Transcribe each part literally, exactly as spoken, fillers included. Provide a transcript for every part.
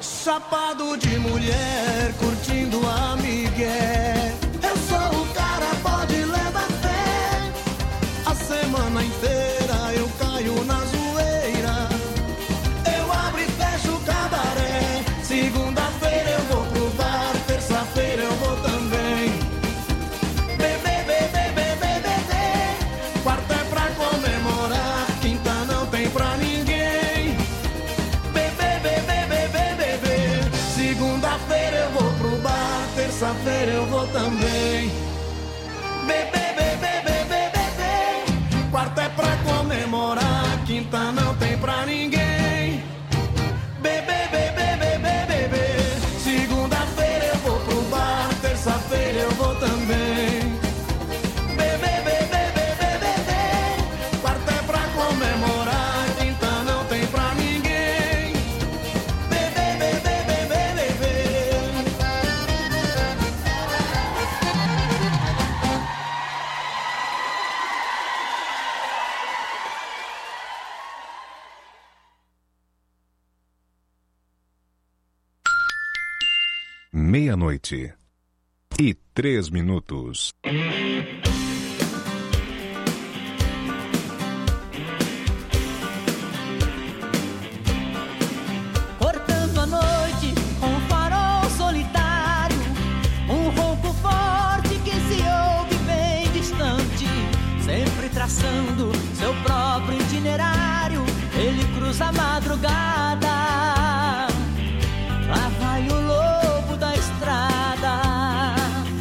chapado de mulher, curtindo a migué. Eu sou o cara, pode levar fé. A semana inteira eu caio na zoeira. Eu abro e fecho o cabaré. Segunda-feira eu vou pro bar, terça-feira eu vou também. Bebê, bebê, bebê, bebê. Quarta é pra comemorar, quinta não tem pra ninguém. Bebê, bebê, bebê, bebê. Segunda-feira eu vou pro bar, terça-feira eu vou também. Bebê, bebê, bebê, bebê. Quarta é pra comemorar, quinta não tem pra ninguém. Bebê, bebê, bebê, bebê. Segunda-feira eu vou pro bar, terça-feira eu vou também. Bebê, bebê, bebê, bebê. Quarta é pra comemorar, quinta não tem pra ninguém. Bebê, bebê, bebê, bebê. Meia-noite e três minutos. Cortando a noite com um farol solitário, um ronco forte que se ouve bem distante, sempre traçando seu próprio itinerário. Ele cruza a madrugada. Lá vai o lobo da estrada,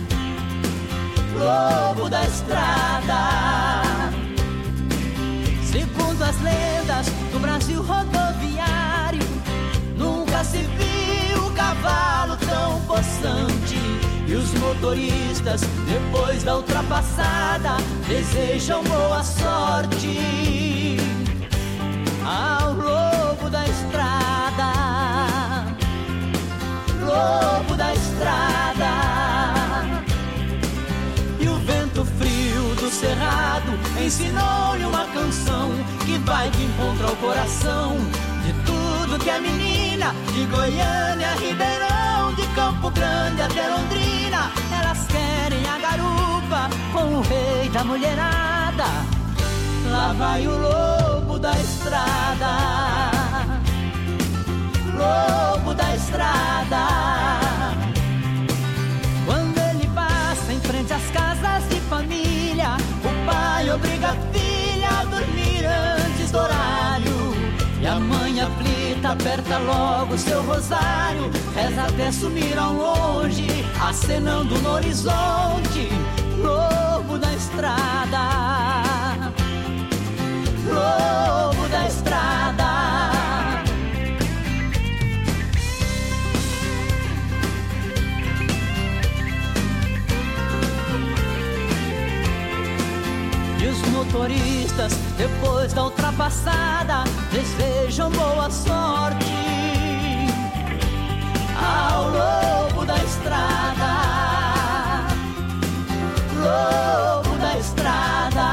lobo da estrada. Segundo as lendas do Brasil rodoviário, nunca se viu cavalo tão possante. E os motoristas, depois da ultrapassada, desejam boa sorte ao lobo da estrada, lobo da estrada. E o vento frio do cerrado ensinou-lhe uma canção que vai de encontro ao coração de tudo que é menina, de Goiânia a Ribeirão, de Campo Grande até Londrina. Elas querem a garupa com o rei da mulherada. Lá vai o lobo da estrada, lobo da estrada. Quando ele passa em frente às casas de família, o pai obriga a filha a dormir antes do horário. E a mãe aflita aperta logo seu rosário, reza até sumir ao longe, acenando no horizonte. Lobo da estrada, lobo da estrada. E os motoristas, depois da ultrapassada, desejam boa sorte ao lobo da estrada, lobo da estrada.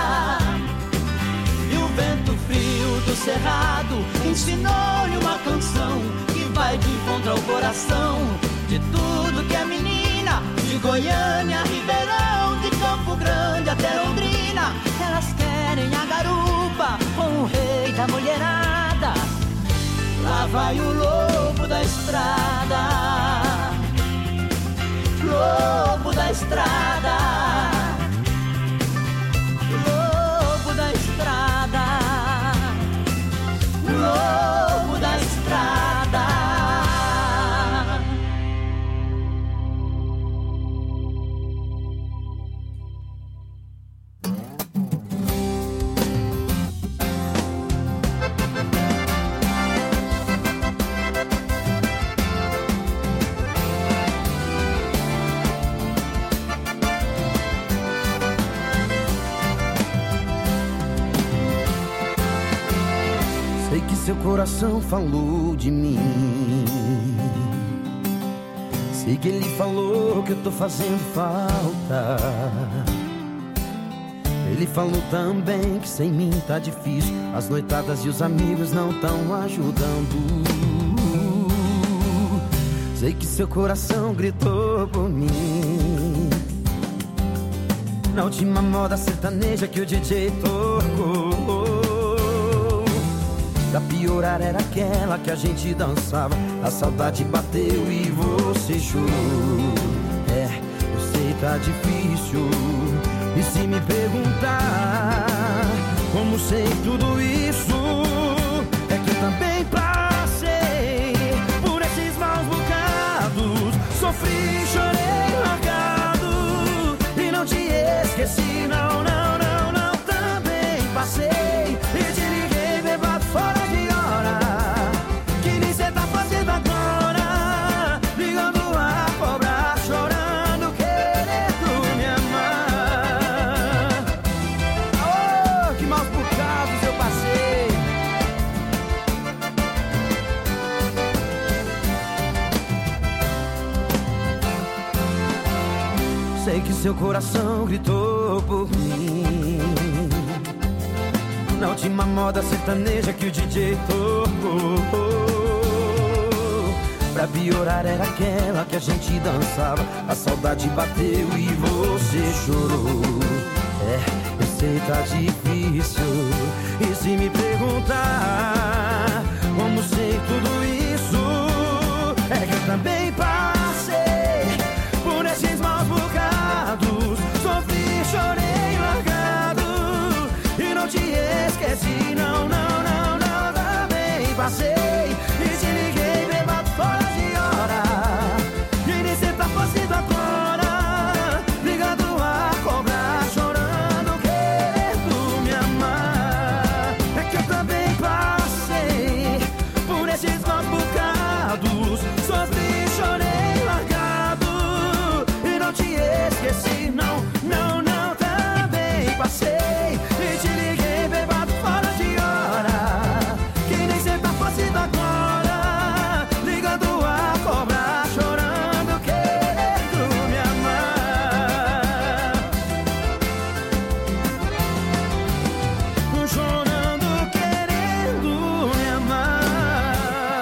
E o vento frio do cerrado ensinou-lhe uma canção que vai de encontro ao coração de tudo que é menina, de Goiânia a Ribeirão, de Campo Grande até Londrina. Elas querem a garupa com o rei da mulherada. Lá vai o lobo da estrada, lobo da estrada, lobo da estrada, lobo da estrada. Seu coração falou de mim. Sei que ele falou que eu tô fazendo falta. Ele falou também que sem mim tá difícil. As noitadas e os amigos não tão ajudando. Sei que seu coração gritou por mim na última moda sertaneja que o D J tocou. Pra piorar era aquela que a gente dançava. A saudade bateu e você chorou. É, eu sei tá difícil. E se me perguntar como sei tudo isso, é que eu também passei por esses maus bocados. Sofri, chorei, largado e não te esqueci, não, não, não, não. Também passei e te liguei bêbado fora de hora, que nem cê tá fazendo agora, ligando a cobrar, chorando, querendo me amar. Oh, que maus bocados eu passei. Sei que seu coração gritou por mim na última moda sertaneja que o D J tocou. Pra piorar era aquela que a gente dançava. A saudade bateu e você chorou. É, eu sei tá difícil. E se me perguntar como sei tudo isso, é que eu também passei por esses maus bocados. Sofri, chorei, largado e não te esqueci, não, não, não, não. Também passei e te liguei bêbado fora de hora, e nem cê tá fazendo agora, ligando a cobrar, chorando, querendo me amar. É que eu também passei por esses maus bocados. Sofri, chorei, largado e não te esqueci, não, não, não. Também passei e te liguei bêbado fora de hora, que nem cê tá fazendo agora, ligando a cobrar, chorando, querendo me amar. Chorando, querendo me amar.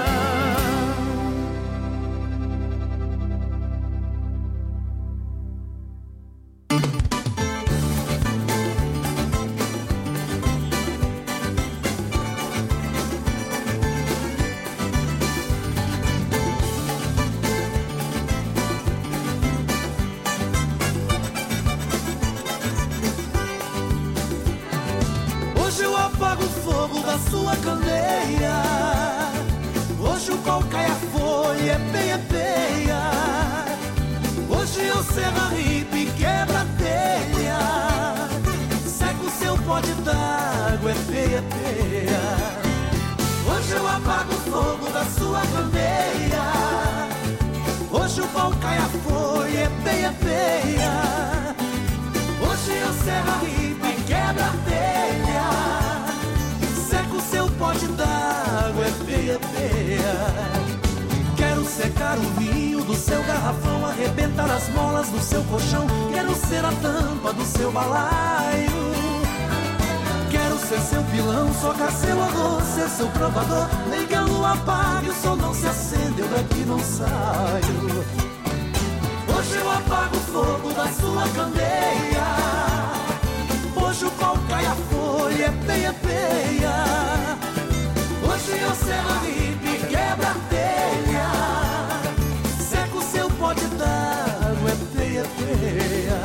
Hoje eu apago o fogo da sua candeia. Hoje o pau cai a folha, é peia, peia. Hoje eu serro a ripa e quebra a telha. Seco o seu pote d'água, é peia, peia. Hoje eu apago o fogo da sua candeia. Hoje o pau cai a folha, é peia, peia. Hoje eu serro a ripa e quebra a telha. Seco o seu pote d'água, é peia, peia. Quero secar o vinho do seu garrafão, arrebentar as molas do seu colchão. Quero ser a tampa do seu balaio. Quero ser seu pilão, socar seu arroz, ser seu provador. Nem que a lua apague, o sol não se acende, eu daqui não saio. Hoje eu apago o fogo da sua candeia. Hoje o pau cai a folha, é peia, peia. Hoje eu serro a ripa e quebra a telha. Seco o seu pote d'água, é peia, peia.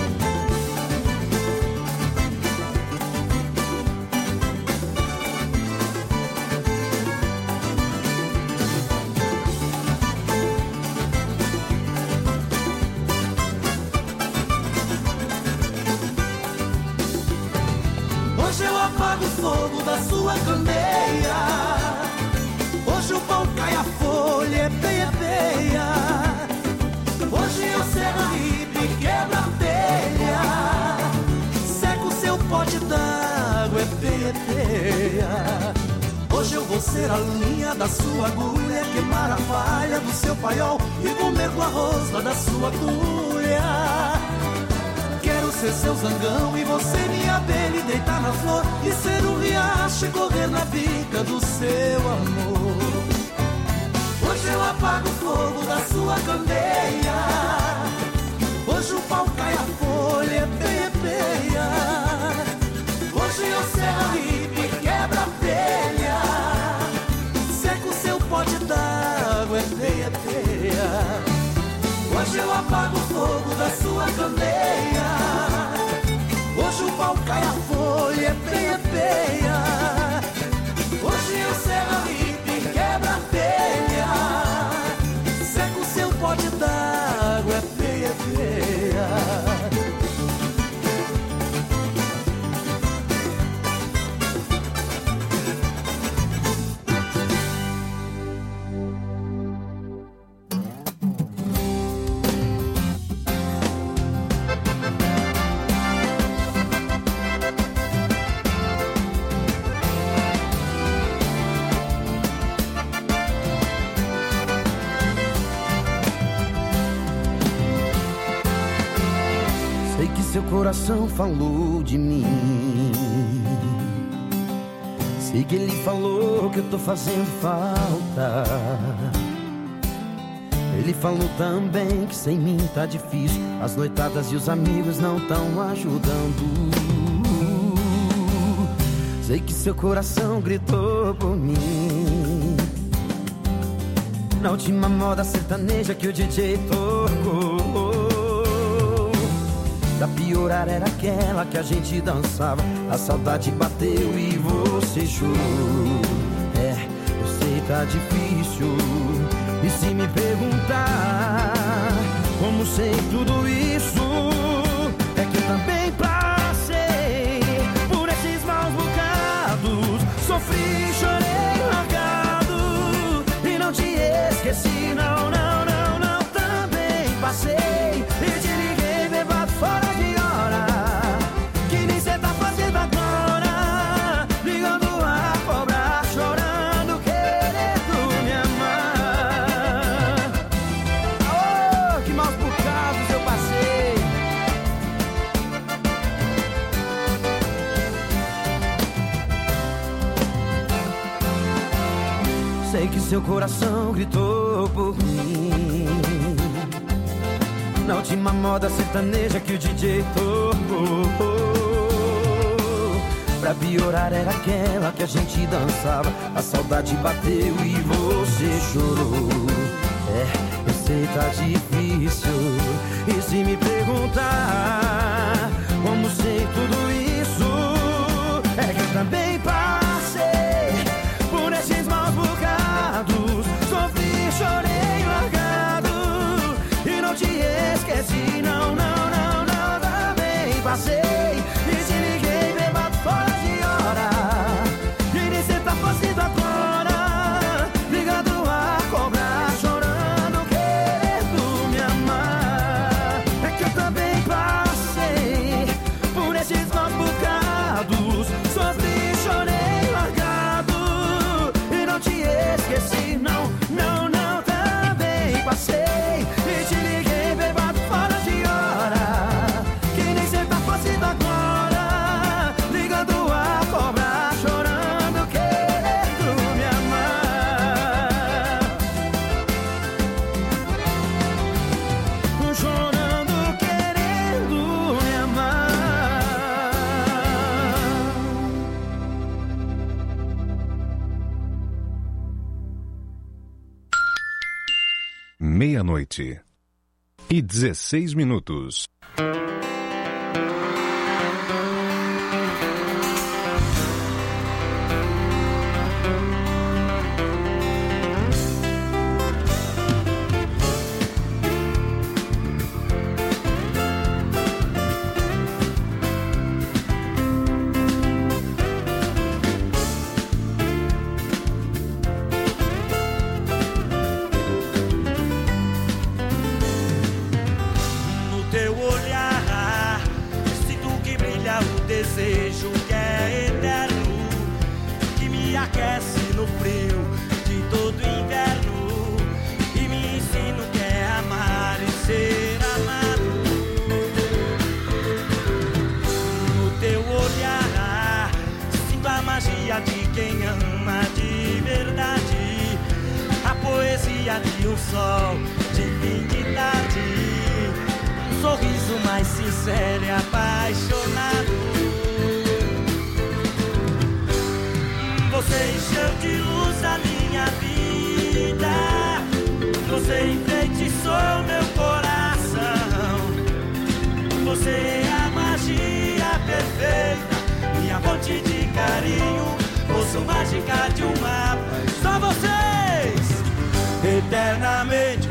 Hoje eu apago o fogo da sua candeia. Hoje o pau cai a folha, é peia, peia. Hoje eu serro a ripa e quebra a telha. Seco o seu pote d'água, é peia, peia. Hoje eu vou ser a linha da sua agulha, queimar a falha do seu paiol e comer com a rosca da sua cuia. Quero ser seu zangão e você minha abelha, e deitar na flor e ser um riacho e correr na bica do seu amor. Hoje eu apago o fogo sua candeia. Hoje o pau cai, a folha é peia, peia. Hoje eu serro a ripa e quebra a telha. Seco seu pote d'água, é peia, peia. Hoje eu apago o fogo da sua candeia. Hoje o pau cai, a folha é peia, peia. Hoje eu serro a ripa e quebra a telha. Seco seu pote d'água, é peia, peia. Seu coração falou de mim. Sei que ele falou que eu tô fazendo falta. Ele falou também que sem mim tá difícil. As noitadas e os amigos não tão ajudando. Sei que seu coração gritou por mim na última moda sertaneja que o D J tocou. Pra piorar era aquela que a gente dançava. A saudade bateu e você chorou. É, eu sei tá difícil. E se me perguntar como sei tudo isso, é que eu também passei por esses maus bocados. Sofri, chorei, largado e não te esqueci, não, não, não, não. Também passei e te liguei bebado fora de hora, que nem cê tá fazendo agora, ligando a cobrar, chorando, querendo me amar. Oh, que maus bocados eu passei. Sei que seu coração gritou por mim na última moda sertaneja que o D J tocou. Pra piorar era aquela que a gente dançava. A saudade bateu e você chorou. É, eu sei tá difícil. E se me perguntar como sei tudo isso, é que eu também passei por esses maus bocados. Sofri, chorei, largado e não te esqueci, não, não, não, não. Também passei e te liguei bebado fora de hora, e nem cê tá fazendo agora, ligando a cobrar, chorando, querendo me amar. É que eu também passei por esses maus bocados. Sofri, chorei, largado e não te esqueci, não, não, não. Também passei e te liguei bebado fora de hora, que nem cê tá fazendo agora, ligando a cobrar, chorando, querendo me amar. Chorando, querendo me amar. Meia-noite e dezesseis minutos. Desejo que é eterno, que me aquece no frio de todo inverno, e me ensina o que é amar e ser amado. No teu olhar sinto a magia de quem ama de verdade, a poesia de um sol de fim de tarde, um sorriso mais sincero e apaixonado. Você encheu de luz a minha vida, você enfeitiçou meu coração. Você é a magia perfeita, minha fonte de carinho, força mágica de uma paz. Só vocês, eternamente.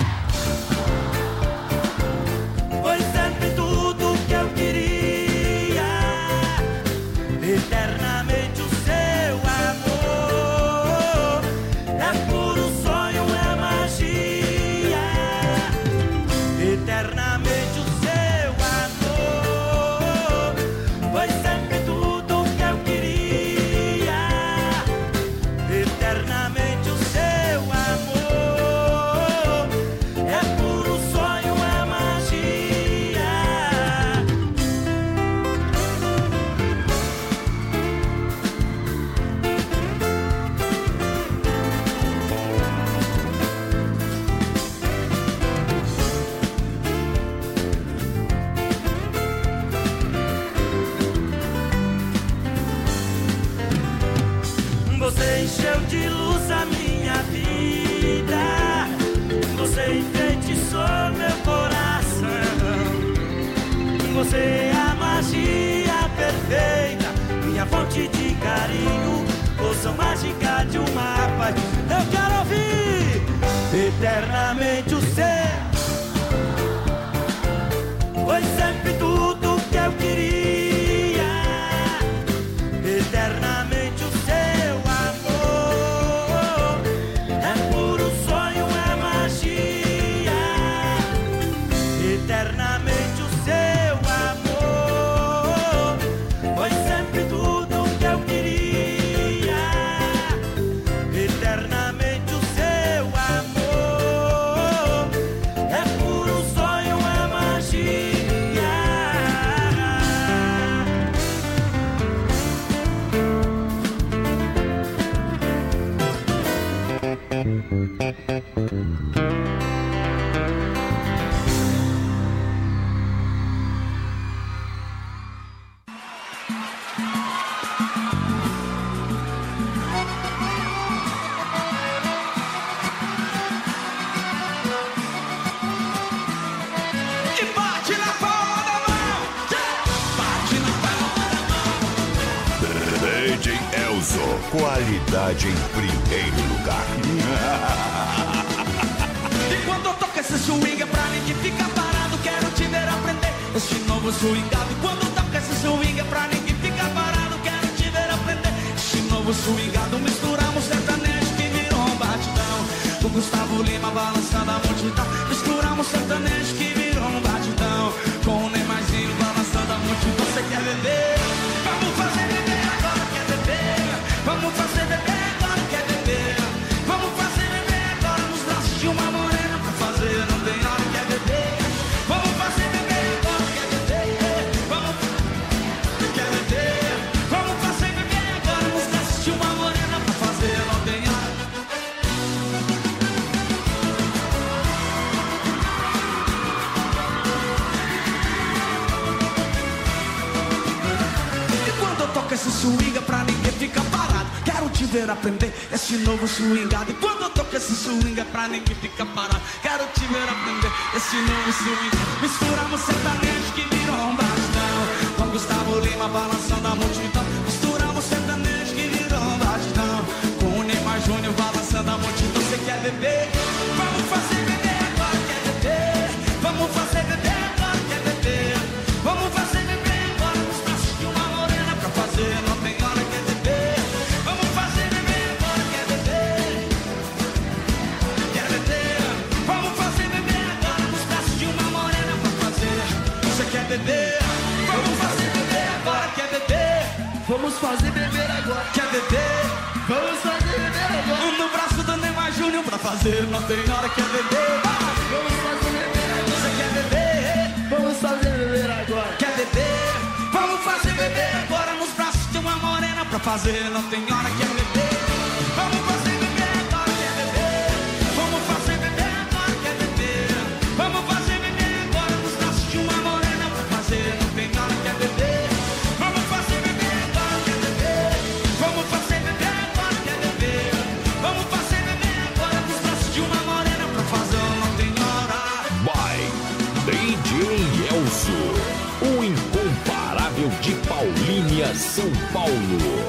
Foi sempre tudo que eu queria, eternamente o seu amor. É puro sonho, é magia, eternamente o seu amor. Foi sempre tudo que eu queria, eternamente o seu amor. É puro sonho, é magia. Você encheu de luz a minha vida, você enfeitiçou meu coração. Você é a magia perfeita, minha fonte de carinho, força mágica de uma paz. Eu quero ouvir eternamente o seu. Foi sempre tudo que eu queria, eternamente o seu amor. É puro sonho, é magia, eternamente o seu amor. Foi sempre tudo que eu queria, eternamente o seu amor. É puro sonho, é magia. E bate na palma da mão, bate na palma da mão. D J Elzo, qualidade em primeiro lugar. E quando eu toco esse swing é pra ninguém ficar parado, quero te ver aprender esse novo swingado. E quando eu toco esse swing é pra ninguém ficar parado, quero te ver aprender esse novo swingado. Misturamos sertanejo que virou um batidão, o Gustavo Lima balançando a multidão. Misturamos sertanejo que virou um batidão, com o Neymarzinho balançando a multidão. Você quer beber? Vamos fazer beber agora, quer beber? Vamos fazer beber agora, quer beber? Vamos fazer beber agora nos braços de uma morena pra fazer, não tem hora, quer beber? Vamos fazer beber agora, quer beber? Vamos, quer beber? Vamos fazer beber agora nos braços de uma morena pra fazer, não tem hora. E quando eu toco esse swing é pra ninguém ficar parado, quero te ver aprender esse novo swingado. E quando eu toco esse swing é pra ninguém ficar parado, quero te ver aprender esse novo swingado. Misturamos sertanejo que virou um batidão, com Gustavo Lima balançando a multidão. Misturamos sertanejo que virou um batidão, com o Neymar Júnior balançando a multidão. Você quer beber? Vamos fazer beber agora, quer beber? Vamos fazer beber agora, quer beber? Vamos fazer beber agora nos braços de uma morena pra fazer, não tem hora, quer beber? Vamos fazer beber agora, quer beber? Quer beber? Vamos fazer beber agora nos braços de uma morena pra fazer. Você quer beber? Vamos fazer beber agora, quer beber? Vamos fazer beber agora, quer beber? Vamos fazer beber agora no braço do Neymar Júnior pra fazer, não tem hora, quer beber? Vamos fazer beber agora. Você quer beber? Vamos fazer beber agora, quer beber? Vamos fazer beber agora nos braços de uma morena pra fazer, não tem hora, quer beber? Vamos fazer beber agora, quer beber? Vamos fazer beber agora, quer beber? Mega São Paulo.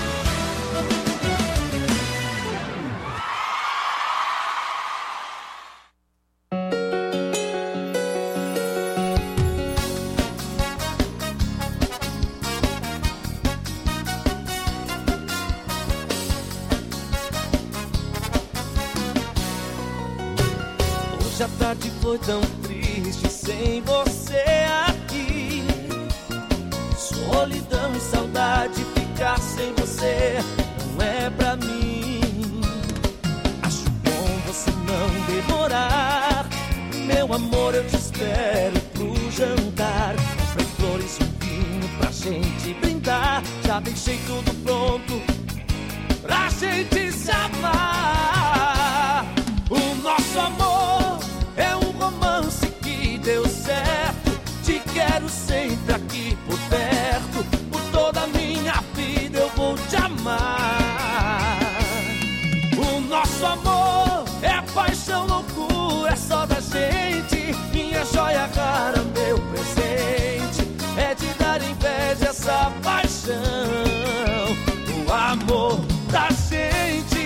Hoje a tarde foi tão triste sem você aqui. Solidão e saudade, ficar sem você não é pra mim. Acho bom você não demorar. Meu amor, eu te espero pro jantar. Comprei flores e um vinho pra gente brindar. Já deixei tudo pronto pra gente se amar. O nosso amor é um romance que deu certo. Te quero sempre aqui por perto. Por toda a minha vida eu vou te amar. O nosso amor é paixão, loucura, é só da gente. Minha joia rara, meu presente, é de dar inveja essa paixão. O amor da gente.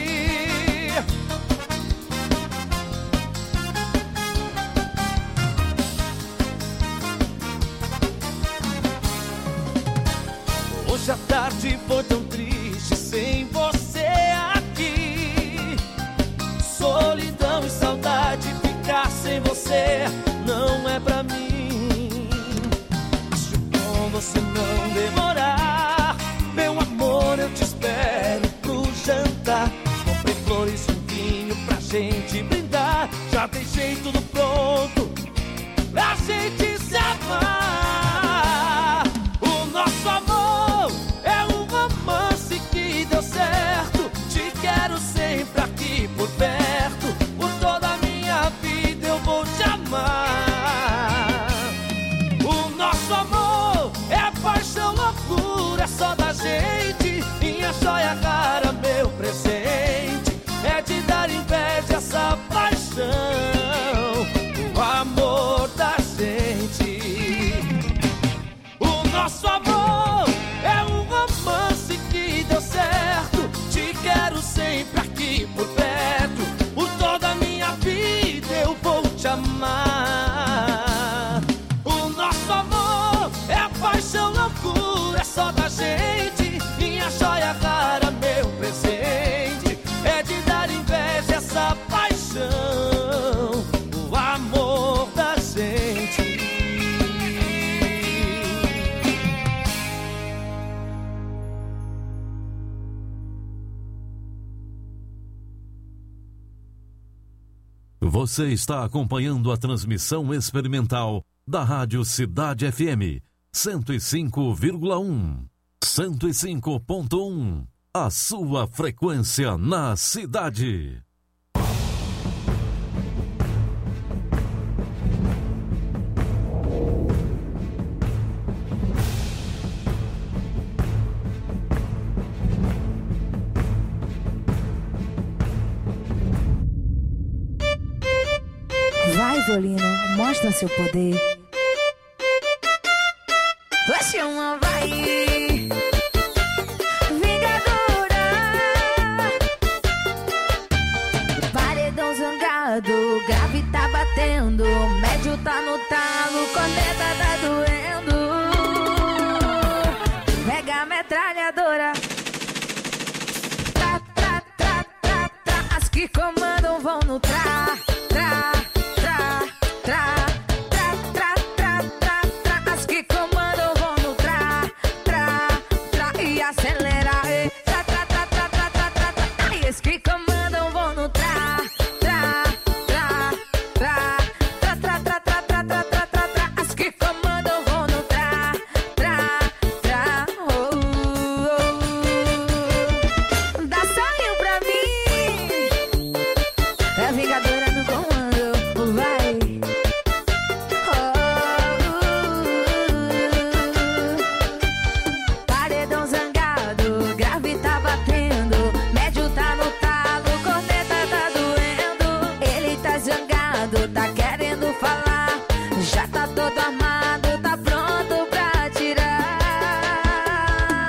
Hoje a tarde foi tão triste sem você aqui. Solidão e saudade, ficar sem você não é pra mim. Acho bom você não demorar. Meu amor, eu te espero pro jantar. Comprei flores e um vinho pra gente brindar. Já deixei tudo pronto pra gente se amar. O nosso amor é um romance que deu certo. Te quero sempre aqui por perto. Por toda a minha vida eu vou te amar. O nosso amor é paixão, loucura, é só da gente. Minha joia rara, meu presente, é de dar inveja essa paixão. O amor da gente. O nosso amor é um romance que deu certo. Te quero sempre aqui por perto. Por toda a minha vida eu vou te amar. O nosso amor é paixão, loucura, é só da gente. Minha joia rara, meu presente, é de dar inveja essa paixão. O amor da gente. Você está acompanhando a transmissão experimental da Rádio Cidade F M cento e cinco vírgula um. cento e cinco ponto um. A sua frequência na cidade. Vai, violino, mostra seu poder. Vai chamar, vai. Vingadora. Paredão zangado, grave tá batendo, médio tá no talo, corneta tá doendo. Pega a metralhadora. Tra, tra, tra, tra, tra. As que comandam vão no tra, tra. Tra, tra, tra, tra, tra, tra. As que comandam vão no tra, tra, tra. E acelera, e tra, tra, tra, tra, tra, tra, tra, tra. Ai, as que comandam vão no tra, tra, tra, tra, tra, tra, tra, tra, tra, tra, tra, tra, tra. As que comandam vão no tra, tra, tra. Oh, oh, oh. Dá sonho pra mim. É Vingadora no comando, vai. Tá querendo falar, já tá todo armado, tá pronto pra atirar.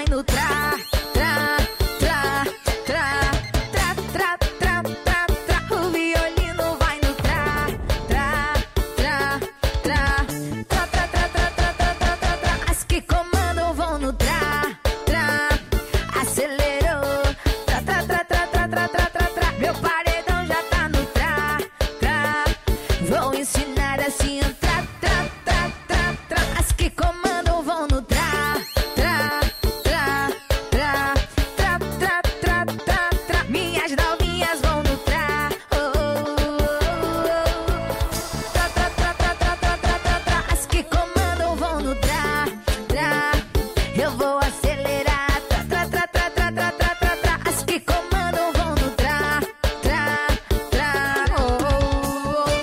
no tra, tra, tra, tra, tra, tra, tra, tra, tra. O violino vai no tra, tra, tra, tra, tra, tra, tra, tra, tra, tra, tra, tra, tra. As que comandam vão no tra, tra, acelerou, tra, tra, tra, tra, tra, tra, tra, tra, tra. Meu paredão já tá no tra, tra. Vou ensinar assim a tra, tra, tra, tra, tra. As que comandam vão no tra, tra, tra, tra, tra, tra, tra, tra, tra. Minhas novinhas vão no tra, oh, oh, oh, oh. Tra, tra, tra, tra, tra, tra, tra, tra, tra. As que comandam vão no tra, tra. Eu vou acelerar, tra, tra, tra, tra, tra, tra, tra, tra, tra. As que comandam vão no tra, tra, tra, oh, oh, oh.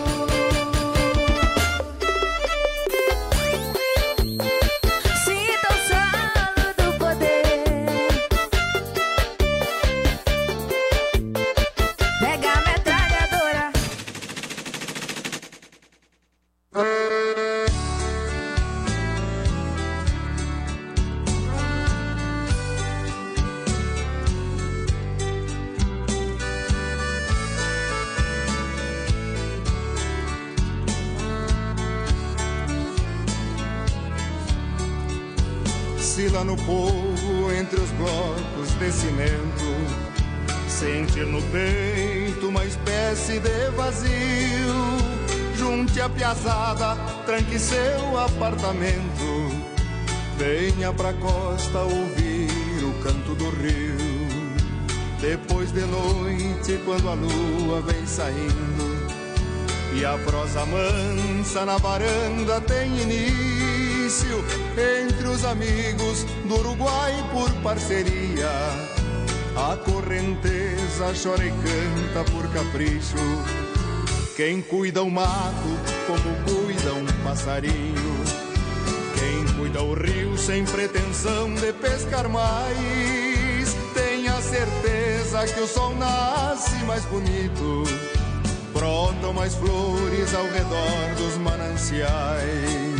Sinta o solo do poder. Pega a metralhadora. Se lá no povo, entre os blocos de cimento, sentir no peito uma espécie de vazio, junte a piazada, tranque seu apartamento, venha pra costa ouvir o canto do rio. Depois de noite, quando a lua vem saindo e a prosa mansa na varanda tem início, entre os amigos do Uruguai por parceria, a correnteza chora e canta por capricho. Quem cuida o mato como cuida um passarinho, quem cuida o rio sem pretensão de pescar mais, tenha certeza que o sol nasce mais bonito, brotam mais flores ao redor dos mananciais.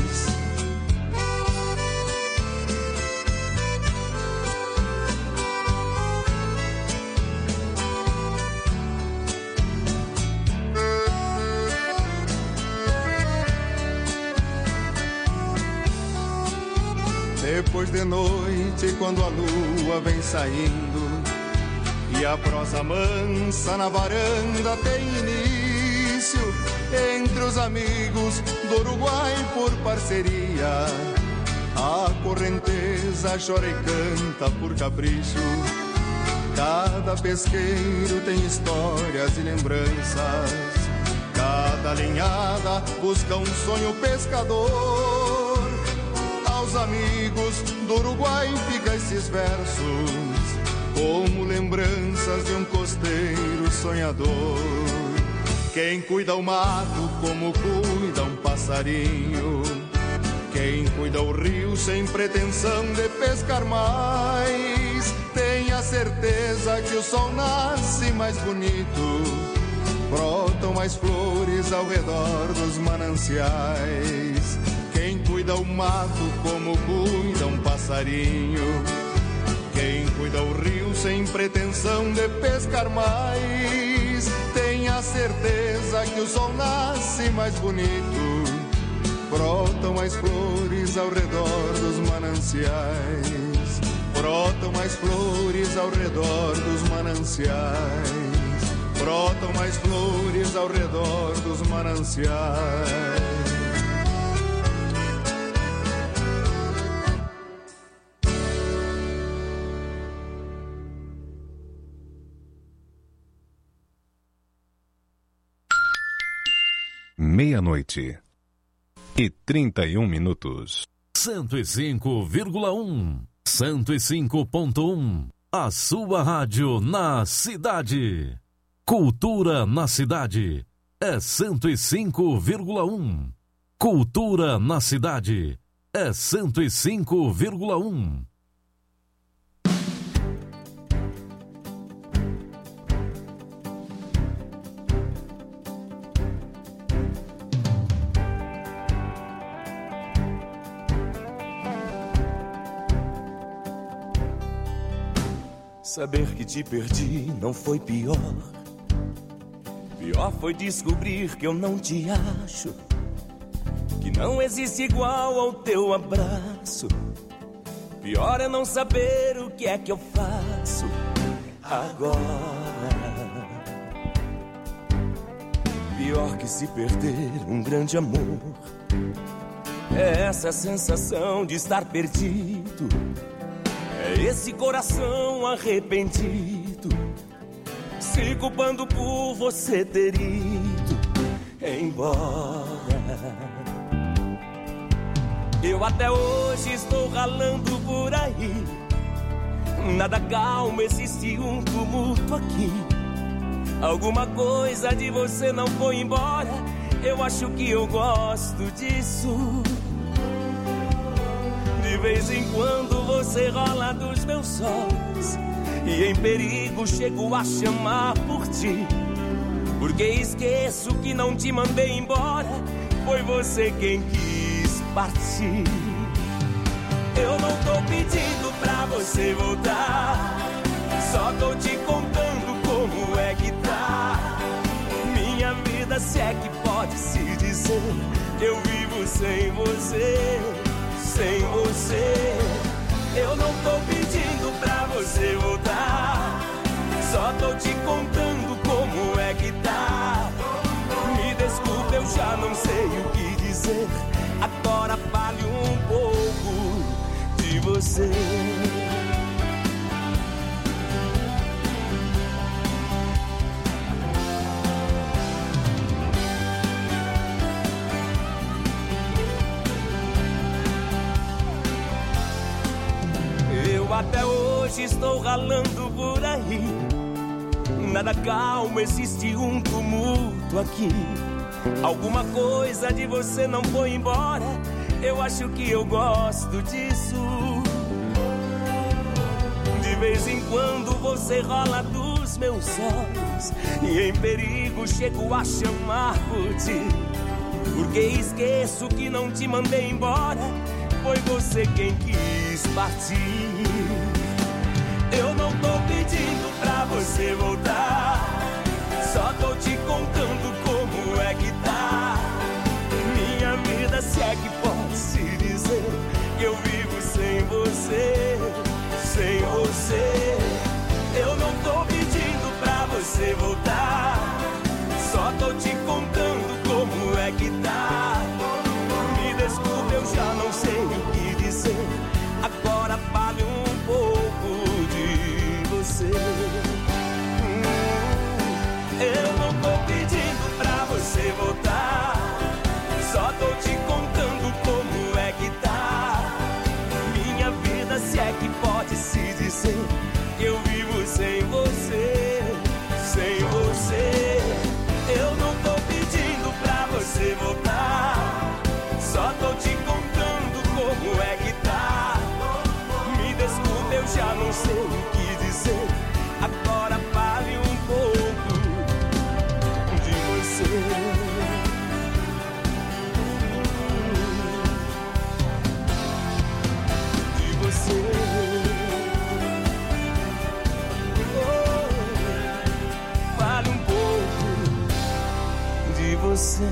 Depois de noite, quando a lua vem saindo e a prosa mansa na varanda tem início, entre os amigos do Uruguai por parceria, a correnteza chora e canta por capricho. Cada pesqueiro tem histórias e lembranças, cada linhada busca um sonho pescador. Aos amigos do Uruguai fica esses versos, como lembranças de um costeiro sonhador. Quem cuida o mato como cuida um passarinho, quem cuida o rio sem pretensão de pescar mais, tenha certeza que o sol nasce mais bonito, brotam mais flores ao redor dos mananciais. Quem cuida o mato como cuida um passarinho, quem cuida o rio sem pretensão de pescar mais, tenha certeza que o sol nasce mais bonito, brotam mais flores ao redor dos mananciais, brotam mais flores ao redor dos mananciais, brotam mais flores ao redor dos mananciais. Meia-noite e trinta e um minutos. cento e cinco vírgula um, cento e cinco ponto um. A sua rádio na cidade. Cultura na cidade é cento e cinco vírgula um. Cultura na cidade é cento e cinco vírgula um. Saber que te perdi não foi pior. Pior foi descobrir que eu não te acho, que não existe igual ao teu abraço. Pior é não saber o que é que eu faço agora. Pior que se perder um grande amor é essa sensação de estar perdido. É esse coração arrependido, se culpando por você ter ido embora. Eu até hoje estou ralando por aí, nada calmo, existe um tumulto aqui. Alguma coisa de você não foi embora, eu acho que eu gosto disso. De vez em quando você rola dos meus olhos, e em perigo chego a chamar por ti, porque esqueço que não te mandei embora, foi você quem quis partir. Eu não tô pedindo pra você voltar, só tô te contando como é que tá minha vida, se é que pode se dizer. Eu vivo sem você, sem você. Eu não tô pedindo pra você voltar, só tô te contando como é que tá. Me desculpe, eu já não sei o que dizer. Agora fale um pouco de você. Até hoje estou ralando por aí, nada calmo, existe um tumulto aqui. Alguma coisa de você não foi embora, eu acho que eu gosto disso. De vez em quando você rola dos meus olhos, e em perigo chego a chamar por ti, porque esqueço que não te mandei embora, foi você quem quis partir. Eu não tô pedindo pra você voltar, só tô te contando como é que tá minha vida, se é que pode se dizer. Eu vivo sem você, sem você. Eu não tô pedindo pra você voltar, só tô te contando como é que tá. Me desculpe, eu já não sei o que dizer. Agora fale um pouco de você. Eu não tô pedindo pra você voltar, só tô te contando como é que tá minha vida, se é que pode se dizer. Eu vivo sem você, sem você. Eu não tô pedindo pra você voltar, só tô te contando como é que tá. Me desculpe, eu já não sei o que dizer. Agora fale um pouco de você. De você. Oh, fale um pouco de você.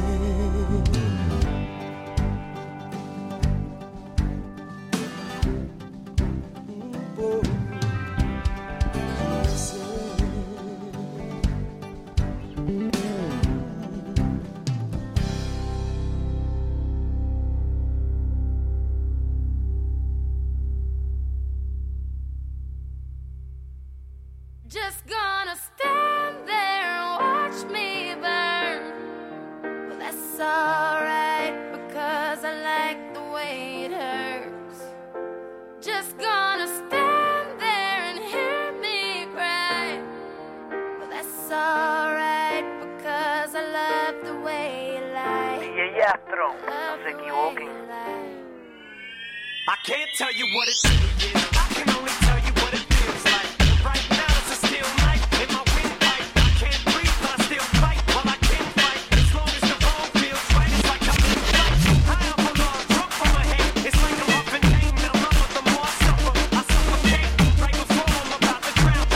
Just gonna stand there and watch me burn. Well, that's alright, because I like the way it hurts. Just gonna stand there and hear me cry. Well, that's alright, because I love the way you lie. E aí, Astron, não se equivoquem. I can't tell you what it's is. I can only tell you what it feels like. Right now it's a steel knife in my windpipe. I can't breathe, but I still fight. Well, I can't fight as long as the road feels right. It's like I'm in flight. High up along, drunk from my head. It's like I'm up in pain. And I'm up, the more I suffer, I suffocate. Right before I'm about to drown.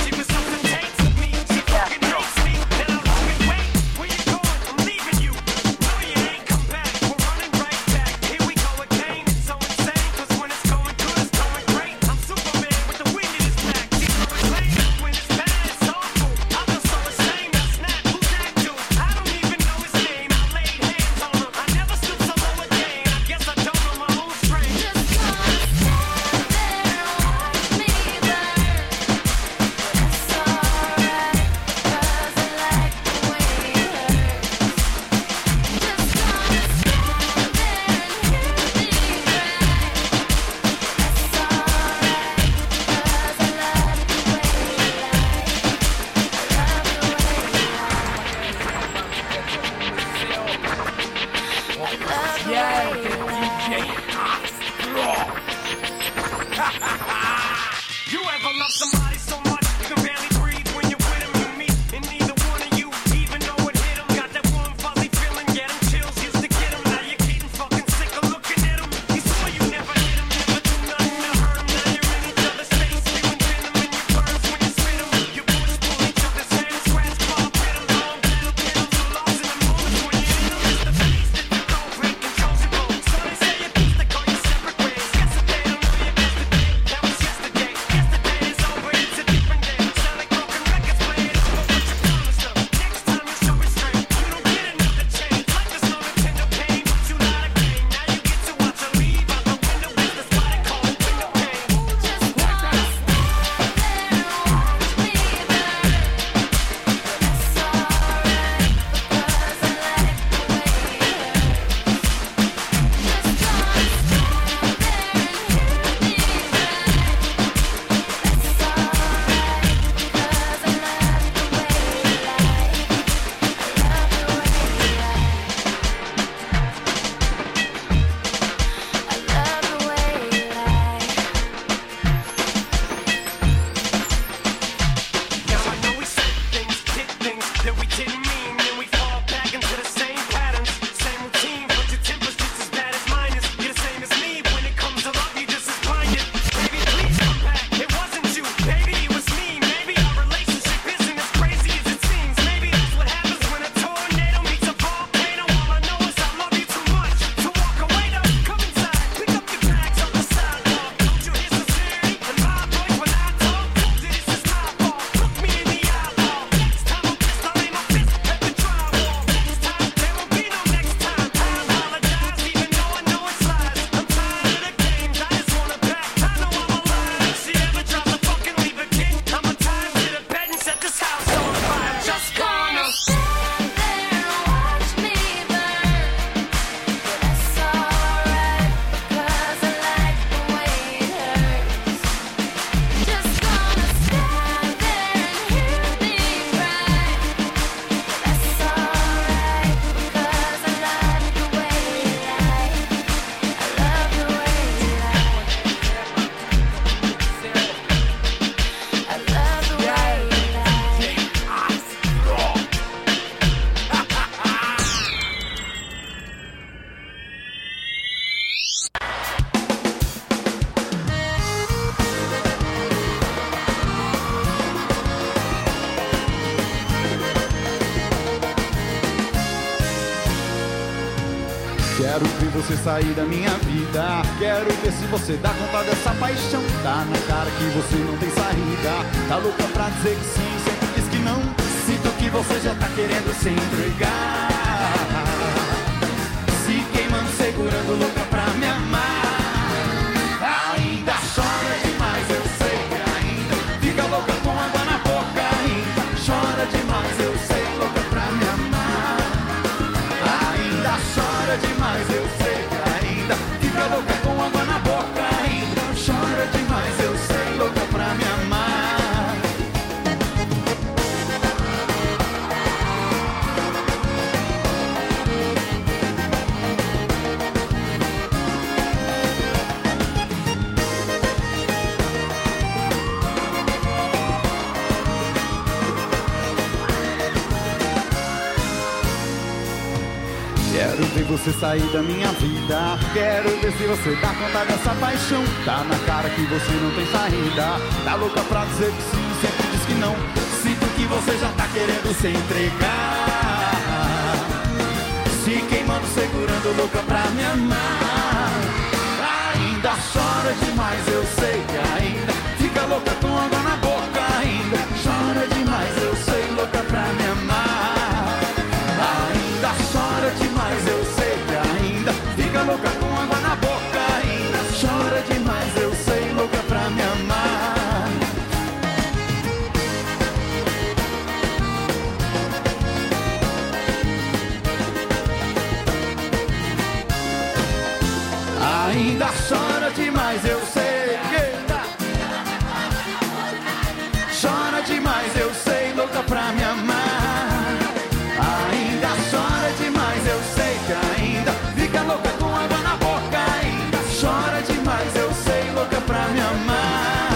você sair da minha vida. Quero ver se você dá conta dessa paixão. Tá na cara que você não tem saída. Tá louca pra dizer que sim, sempre diz que não. Sinto que você já tá querendo se entregar. Se queimando, segurando, louca pra me amar. Ainda chora demais, eu sei que ainda fica louca com água na boca. Ainda chora demais, eu sei, louca pra me amar. Ainda chora demais, eu sei que ainda fica louca com água na boca. Ainda chora demais, eu sei, louca pra me amar. Quero ver você sair da minha vida. Quero ver se você dá conta dessa paixão. Tá na cara que você não tem saída. Tá louca pra dizer que sim, sempre diz que não. Sinto que você já tá querendo se entregar. Se queimando, segurando, louca pra me amar. Ainda chora demais, eu sei que ainda fica louca com água na boca. Ainda chora demais, eu sei, louca pra me amar. Ainda chora demais, eu sei que ainda fica louca com água na boca. Ainda chora demais, eu sei, louca pra me amar. Ainda chora demais, eu sei que chora demais, eu sei, louca pra me amar. Ainda chora demais, eu sei que ainda fica louca com água na boca. Ainda chora demais, eu sei, louca pra me amar.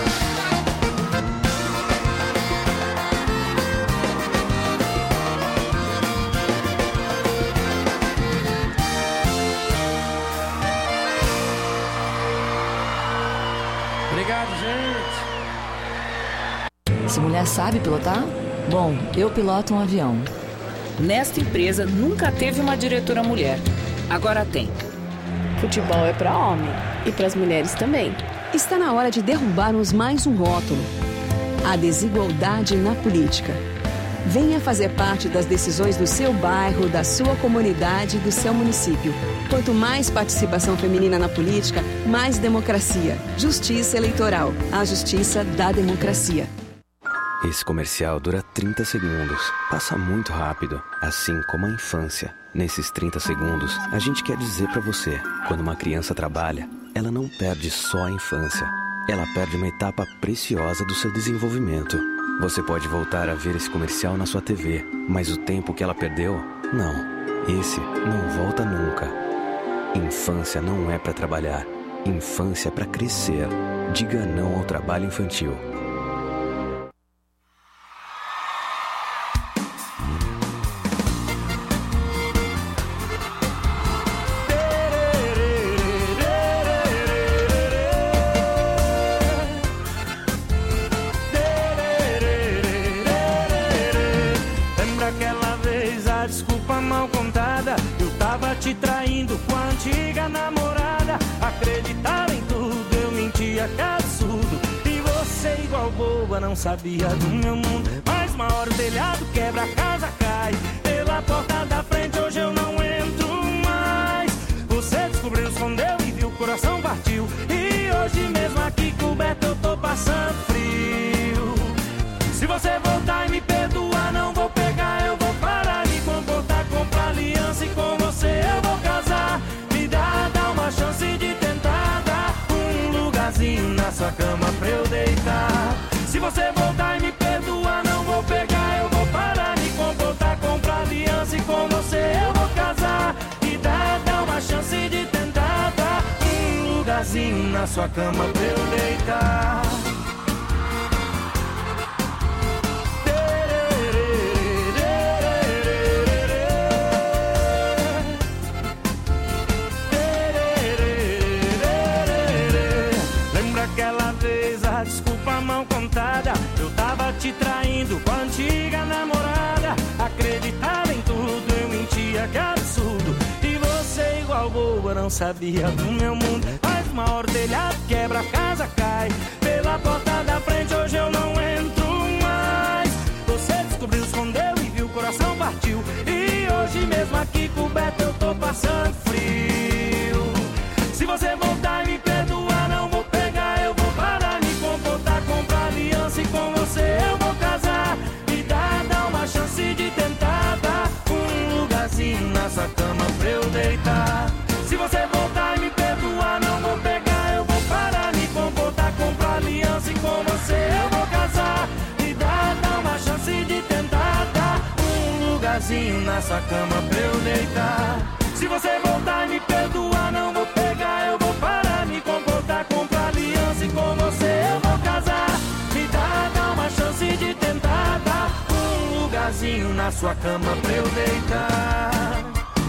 Obrigado, gente. Essa mulher sabe pilotar? Bom, eu piloto um avião. Nesta empresa nunca teve uma diretora mulher. Agora tem. Futebol é para homem e para as mulheres também. Está na hora de derrubarmos mais um rótulo: a desigualdade na política. Venha fazer parte das decisões do seu bairro, da sua comunidade e do seu município. Quanto mais participação feminina na política, mais democracia. Justiça Eleitoral. A justiça da democracia. Esse comercial dura trinta segundos. Passa muito rápido, assim como a infância. Nesses trinta segundos, a gente quer dizer pra você: quando uma criança trabalha, ela não perde só a infância. Ela perde uma etapa preciosa do seu desenvolvimento. Você pode voltar a ver esse comercial na sua T V, mas o tempo que ela perdeu, não. Esse não volta nunca. Infância não é pra trabalhar. Infância é pra crescer. Diga não ao trabalho infantil. Te traindo com a antiga namorada. Acreditava em tudo, eu mentia, que absurdo. E você igual boba, não sabia do meu mundo. Mas uma hora o telhado quebra, a casa cai. Pela porta da frente hoje eu não entro mais. Você descobriu, escondeu e viu, o coração partiu. E hoje mesmo aqui coberto eu tô passando frio. Se você voltar e me perdoar, não vou pegar, eu vou parar de comportar, comprar aliança e com você eu vou casar. Me dá, dá uma chance de tentar dar um lugarzinho na sua cama pra eu deitar. Se você voltar e me perdoar, não vou pegar, eu vou parar de comportar, comprar aliança e com você eu vou casar. Me dá, dá uma chance de tentar dar um lugarzinho na sua cama pra eu deitar. Desculpa, mão contada, eu tava te traindo com a antiga namorada. Acreditava em tudo, eu mentia, que absurdo. E você igual boba, rua não sabia do meu mundo. Faz uma hora o telhado quebra, a casa cai. Pela porta da frente hoje eu não entro mais. Você descobriu, escondeu e viu, o coração partiu. E hoje mesmo aqui coberto eu tô passando frio. Se você voltar e me perdoar, não vou pegar, eu vou parar, me comportar, comprar aliança e com você eu vou casar. Me dá, dá uma chance de tentar dar um lugarzinho na sua cama pra eu deitar. Se você voltar e me perdoar, não vou pegar, eu vou parar, me comportar, comprar aliança e com você eu vou casar. Me dá, dá uma chance de tentar dar um lugarzinho na sua cama pra eu deitar. Se você voltar e me perdoar, não vou pegar, eu vou parar, me comportar, comprar aliança e com você eu vou casar. Me dá, dá uma chance de tentar dar um lugarzinho na sua cama pra eu deitar.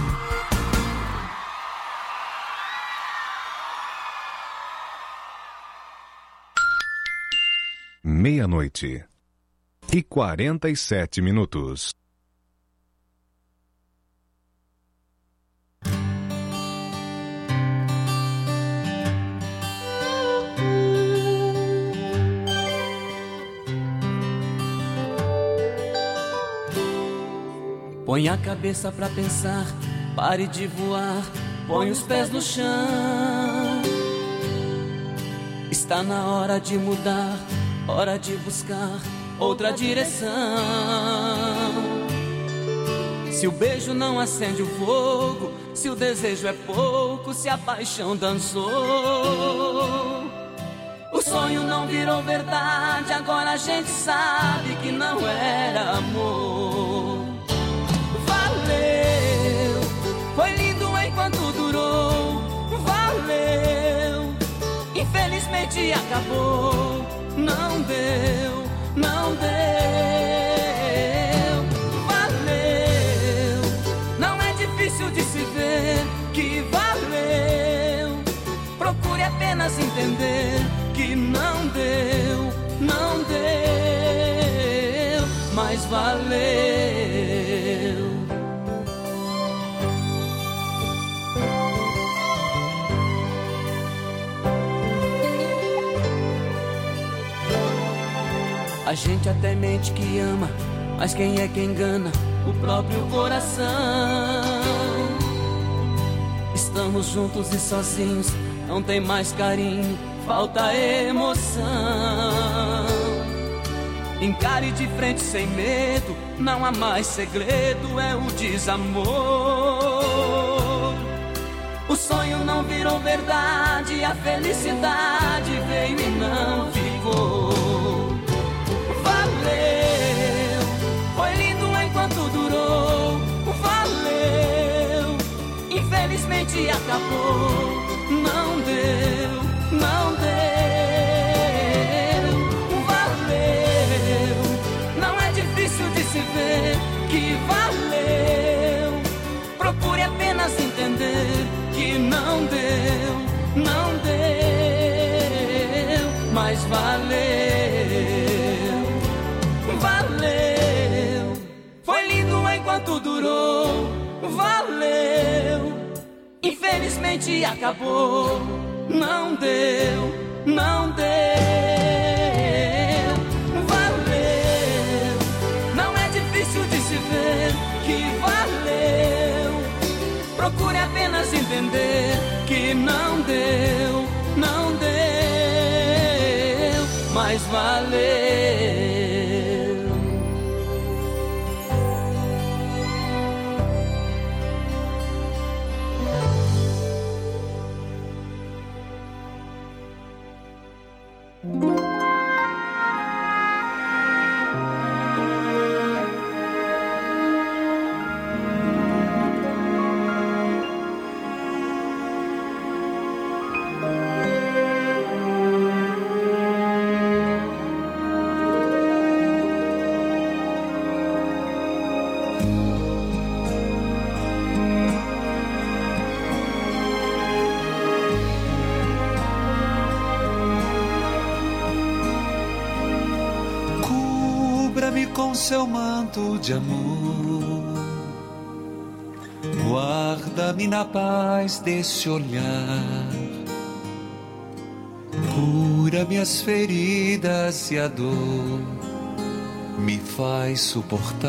Meia-noite e quarenta e sete minutos. Põe a cabeça pra pensar, pare de voar, põe os pés no chão. Está na hora de mudar, hora de buscar outra direção. Se o beijo não acende o fogo, se o desejo é pouco, se a paixão dançou. O sonho não virou verdade, agora a gente sabe que não era amor. Valeu, foi lindo enquanto durou. Valeu, infelizmente acabou. Não deu, não deu. Valeu, não é difícil de se ver que valeu. Procure apenas entender que não deu, não deu, mas valeu. A gente até mente que ama, mas quem é que engana? O próprio coração. Estamos juntos e sozinhos, não tem mais carinho, falta emoção. Encare de frente sem medo, não há mais segredo, é o desamor. O sonho não virou verdade, a felicidade veio e não ficou. Valeu, foi lindo enquanto durou. Valeu, infelizmente acabou. Não deu, não deu. Valeu, não é difícil de se ver que valeu. Procure apenas entender que não deu, não deu, mas valeu. Valeu, foi lindo enquanto durou. Valeu, infelizmente acabou. Não deu, não deu. Valeu, não é difícil de se ver que valeu. Procure apenas entender que não deu, não deu, mas valeu. Com seu manto de amor, guarda Guarda-me na paz desse olhar, cura minhas feridas e a dor me faz suportar.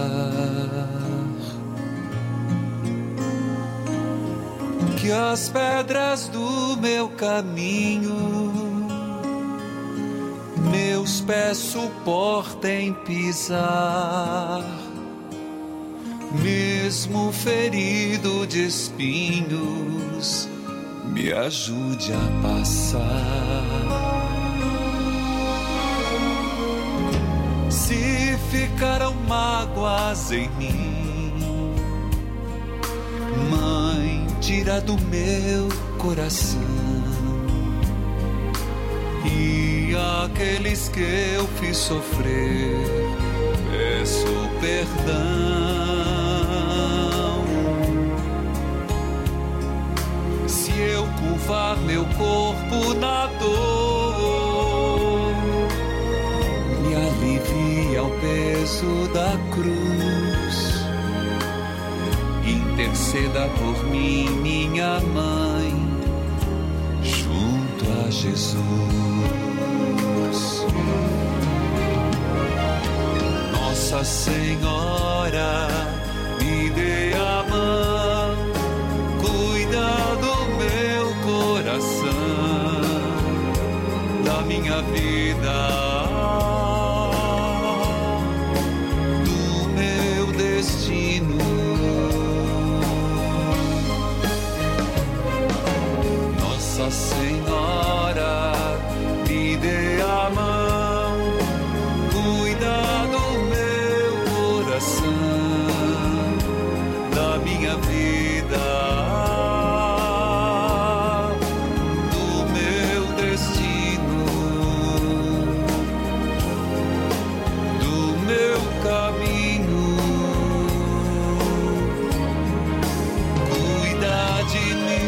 Que as pedras do meu caminho meus pés suportem pisar, mesmo ferido de espinhos, me ajude a passar. Se ficaram mágoas em mim, Mãe, tira do meu coração. E aqueles que eu fiz sofrer, peço perdão. Se eu curvar meu corpo na dor, me alivia o peso da cruz. Interceda por mim, minha mãe, junto a Jesus. Nossa Senhora, me dê a mão, cuida do meu coração, da minha vida, do meu destino. Nossa Senhora, me dê a mão, cuida do meu coração, da minha vida, do meu destino, do meu caminho. Cuida de mim.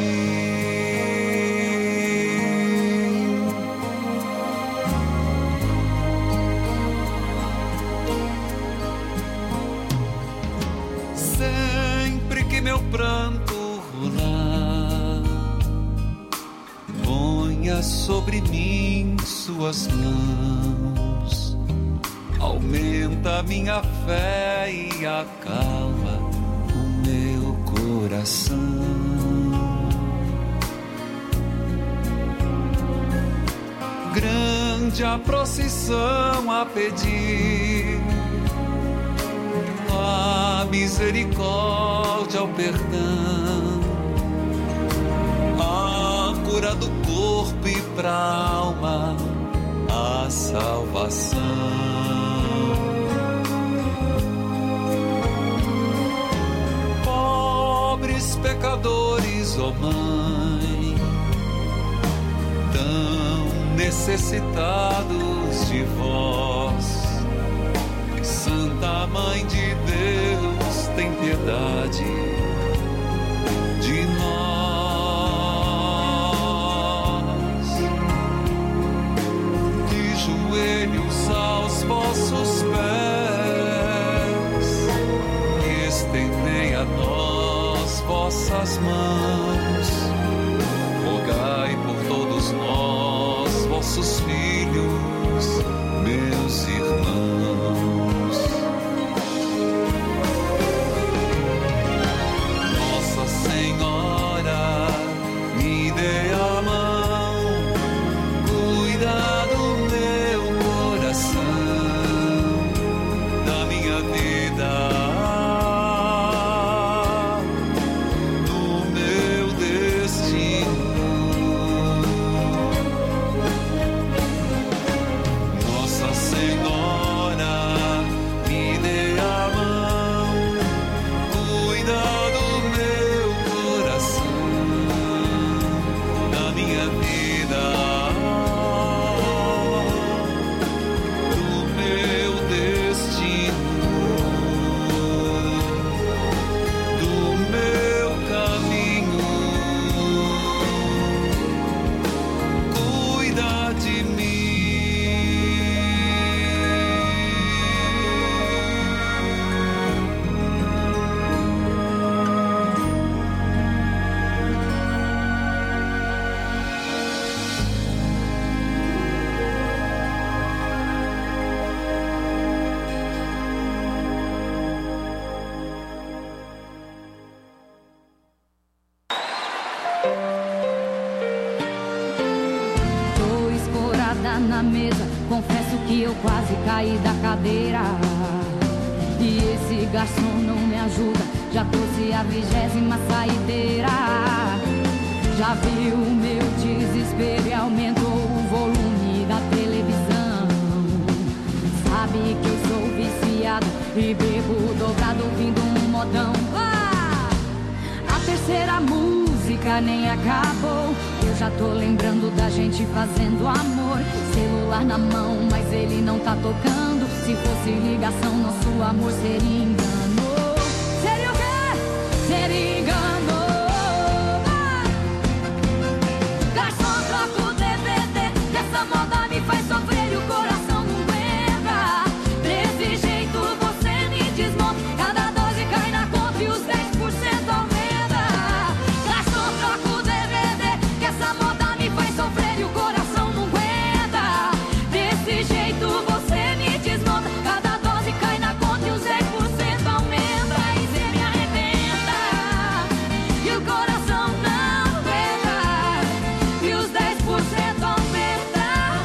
Meu pranto rolar, ponha sobre mim suas mãos, aumenta minha fé e acalma o meu coração. Grande a procissão a pedir a misericórdia, o perdão, a cura do corpo e pra alma, a salvação. Pobres pecadores, ó Mãe, tão necessitados de vós, Santa Mãe de Deus, tem piedade de nós. De joelhos aos vossos pés, estendei a nós vossas mãos, rogai por todos nós, vossos filhos, meus irmãos. Senhora, me dê a mão, cuida do meu coração, da minha vida, do meu destino. na mesa, confesso que eu quase caí da cadeira. E esse garçom não me ajuda, já trouxe a vigésima saideira. Já viu o meu desespero e aumentou o volume da televisão. Sabe que eu sou viciado e bebo dobrado ouvindo um modão. Ah! A terceira música nem acabou, eu já tô lembrando da gente fazendo amor. Celular na mão, mas ele não tá tocando. Se fosse ligação, nosso amor seria engano. Seria o quê? Seria engano. Ah! Garçom, troca o D V D, que essa moda me faz sofrer e o coração não aguenta. Desse jeito você me desmonta, cada doze cai na conta e os dez por cento aumenta. Garçom, troca o D V D, que essa moda me faz sofrer e o coração não aguenta. Desse jeito você me desmonta, cada dose cai na conta e os dez por cento aumenta. E cê me arrebenta e o coração não aguenta, e os dez por cento aumenta.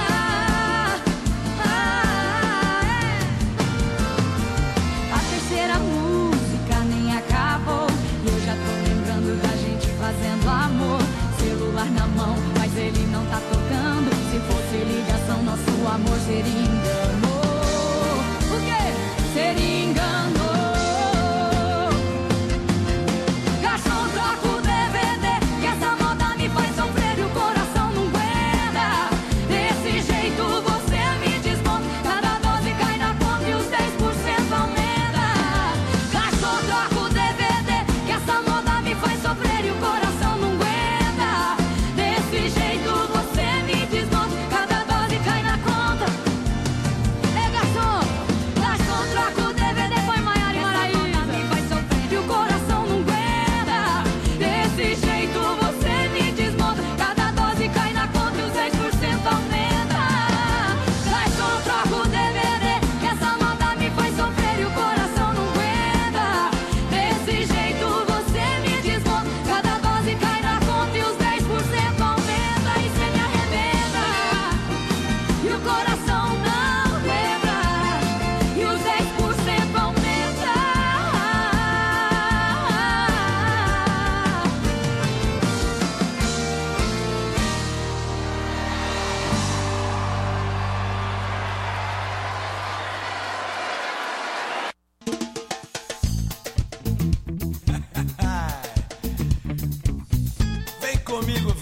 Ah, é. A terceira música nem acabou e eu já tô lembrando da gente fazendo amor. Celular na mão, mas ele não tá tocando. Se fosse ligação, nosso amor seria engano. O quê? Seria engano. Garçom, troca o D V D, que essa moda me faz sofrer e o coração não aguenta. Desse jeito você me desmonta, cada dose cai na conta e os dez por cento aumenta. Garçom, troca o D V D, que essa moda me faz sofrer e o coração não aguenta. Desse jeito você me desmonta, cada dose cai na conta. É garçom, garçom, troca o D V D, põe Maiara e Maraísa. Me faz sofrer e o coração não aguenta. Desse jeito você me desmonta, cada dose cai na conta e os dez por cento aumenta. Garçom, troca o D V D, que essa moda me faz sofrer e o coração não aguenta. Desse jeito você me desmonta, cada dose cai na conta e os dez por cento aumenta. E cê me arrebenta e o coração não aguenta, e os dez por cento aumenta. Vem comigo,